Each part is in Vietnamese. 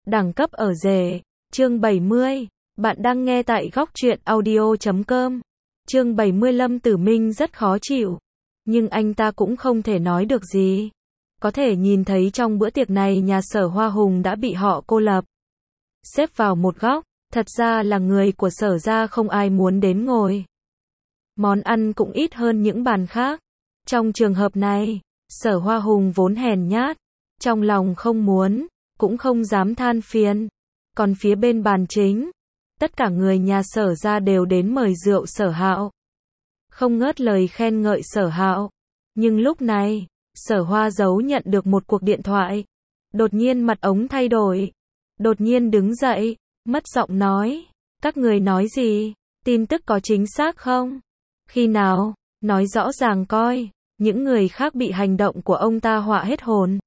Đẳng cấp ở rể. Chương 70. Bạn đang nghe tại góc truyện audio.com. Chương 70. Lâm Tử Minh rất khó chịu, nhưng anh ta cũng không thể nói được gì. Có thể nhìn thấy trong bữa tiệc này nhà Sở Hoa Hùng đã bị họ cô lập, xếp vào một góc. Thật ra là người của Sở gia không ai muốn đến ngồi. Món ăn cũng ít hơn những bàn khác. Trong trường hợp này, Sở Hoa Hùng vốn hèn nhát, trong lòng không muốn, cũng không dám than phiền. Còn phía bên bàn chính, tất cả người nhà Sở gia đều đến mời rượu Sở Hạo, không ngớt lời khen ngợi Sở Hạo. Nhưng lúc này, Sở Hoa Dấu nhận được một cuộc điện thoại. Đột nhiên mặt ống thay đổi, đột nhiên đứng dậy, mất giọng nói: "Các người nói gì? Tin tức có chính xác không? Khi nào? Nói rõ ràng coi." Những người khác bị hành động của ông ta họa hết hồn.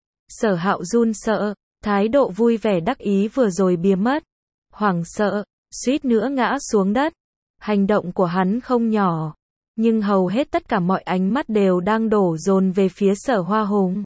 Sở Hạo run sợ, thái độ vui vẻ đắc ý vừa rồi biến mất. Hoảng sợ, suýt nữa ngã xuống đất. Hành động của hắn không nhỏ, nhưng hầu hết tất cả mọi ánh mắt đều đang đổ dồn về phía Sở Hoa Hùng.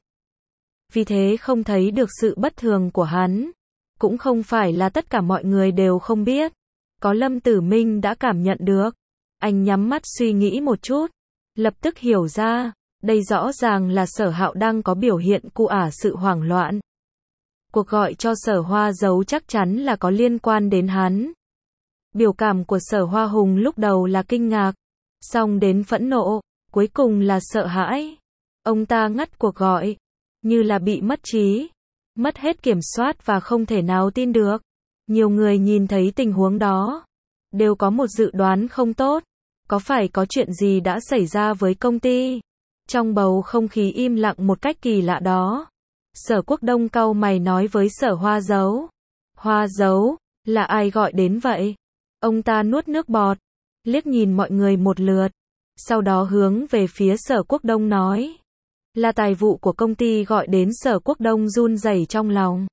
Vì thế không thấy được sự bất thường của hắn. Cũng không phải là tất cả mọi người đều không biết. Có Lâm Tử Minh đã cảm nhận được. Anh nhắm mắt suy nghĩ một chút, lập tức hiểu ra, đây rõ ràng là Sở Hạo đang có biểu hiện cu ả sự hoảng loạn. Cuộc gọi cho Sở Hoa Dấu chắc chắn là có liên quan đến hắn. Biểu cảm của Sở Hoa Hùng lúc đầu là kinh ngạc, xong đến phẫn nộ, cuối cùng là sợ hãi. Ông ta ngắt cuộc gọi, như là bị mất trí, mất hết kiểm soát và không thể nào tin được. Nhiều người nhìn thấy tình huống đó, đều có một dự đoán không tốt. Có phải có chuyện gì đã xảy ra với công ty? Trong bầu không khí im lặng một cách kỳ lạ đó, Sở Quốc Đông cau mày nói với Sở Hoa Dấu: "Hoa Dấu, là ai gọi đến vậy?" Ông ta nuốt nước bọt, liếc nhìn mọi người một lượt, sau đó hướng về phía Sở Quốc Đông nói: "Là tài vụ của công ty gọi đến." Sở Quốc Đông run rẩy trong lòng,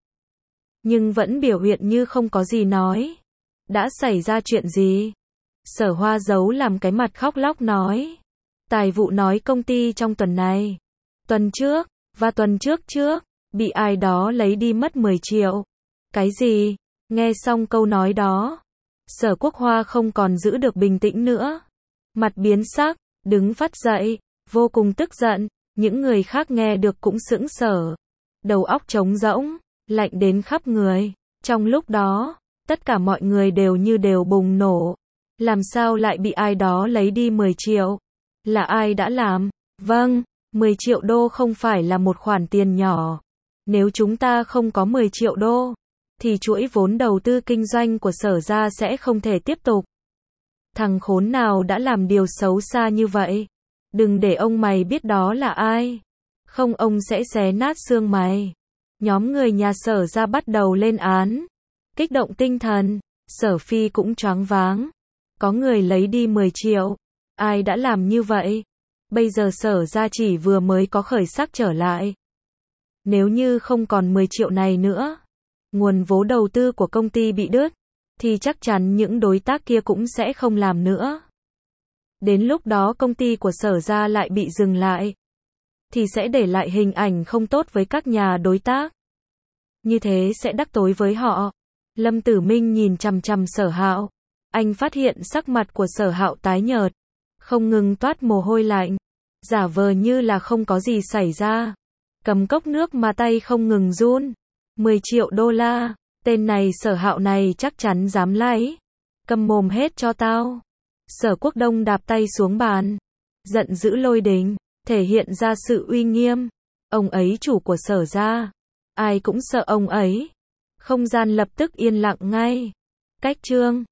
nhưng vẫn biểu hiện như không có gì nói: "Đã xảy ra chuyện gì?" Sở Hoa Dấu làm cái mặt khóc lóc nói: "Tài vụ nói công ty trong tuần này, tuần trước, và tuần trước trước, bị ai đó lấy đi mất 10 triệu. Cái gì?" Nghe xong câu nói đó, Sở Quốc Hoa không còn giữ được bình tĩnh nữa. Mặt biến sắc, đứng phắt dậy, vô cùng tức giận. Những người khác nghe được cũng sững sờ, đầu óc trống rỗng, lạnh đến khắp người. Trong lúc đó, tất cả mọi người đều bùng nổ. Làm sao lại bị ai đó lấy đi 10 triệu? Là ai đã làm? Vâng, 10 triệu đô không phải là một khoản tiền nhỏ. Nếu chúng ta không có 10 triệu đô, thì chuỗi vốn đầu tư kinh doanh của Sở gia sẽ không thể tiếp tục. Thằng khốn nào đã làm điều xấu xa như vậy? Đừng để ông mày biết đó là ai. Không ông sẽ xé nát xương mày. Nhóm người nhà Sở gia bắt đầu lên án. Kích động tinh thần, Sở Phi cũng choáng váng. Có người lấy đi 10 triệu. Ai đã làm như vậy? Bây giờ Sở gia chỉ vừa mới có khởi sắc trở lại. Nếu như không còn 10 triệu này nữa, nguồn vốn đầu tư của công ty bị đứt, thì chắc chắn những đối tác kia cũng sẽ không làm nữa. Đến lúc đó công ty của Sở gia lại bị dừng lại, thì sẽ để lại hình ảnh không tốt với các nhà đối tác. Như thế sẽ đắc tội với họ. Lâm Tử Minh nhìn chằm chằm Sở Hạo. Anh phát hiện sắc mặt của Sở Hạo tái nhợt, không ngừng toát mồ hôi lạnh, giả vờ như là không có gì xảy ra. Cầm cốc nước mà tay không ngừng run. 10 triệu đô la, tên này Sở Hạo này chắc chắn dám lấy. Câm mồm hết cho tao. Sở Quốc Đông đạp tay xuống bàn, giận dữ lôi đình, thể hiện ra sự uy nghiêm. Ông ấy chủ của Sở gia, ai cũng sợ ông ấy. Không gian lập tức yên lặng ngay. Cách chương